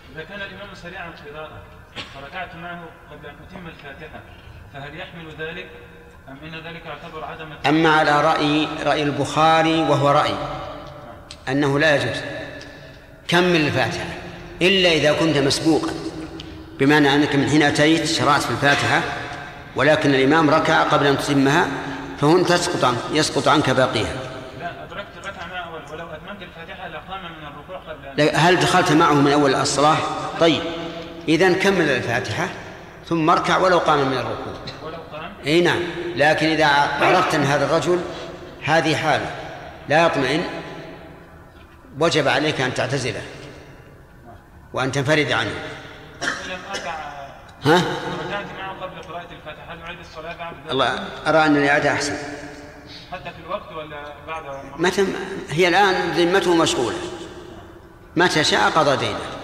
إذا كان الإمام سريعا في القراءة فركعت معه قبل أن أتم الفاتحة فهل يحمل ذلك أم إن ذلك يعتبر عدم؟ أما على رأي البخاري وهو رأي أنه لا يجوز، كمل الفاتحة إلا إذا كنت مسبوقا، بمعنى أنك من حين أتيت شرعت في الفاتحة ولكن الإمام ركع قبل أن تتمها فهن يسقط عنك باقيها. لا أدركت الركعة مع أول ولو أتممت الفاتحة لقام من الركوع قبل أن... هل دخلت معه من أول الصلاة؟ طيب إذن كمل الفاتحة ثم اركع ولو قام من الركوع. ولو قام؟ أي نعم، لكن إذا عرفت أن هذا الرجل هذه حالة لا يطمئن وجب عليك أن تعتزله وأن تنفرد عنه. لم أركع ها؟ ركعت معه قبل قراءة الفاتحة هل نعيد الصلاة بعد ذلك؟ الله أرى أن الإعادة أحسن. حتى في الوقت ولا بعد؟ متى هي الآن ذمته مشغولة، متى شاء قضى دينه.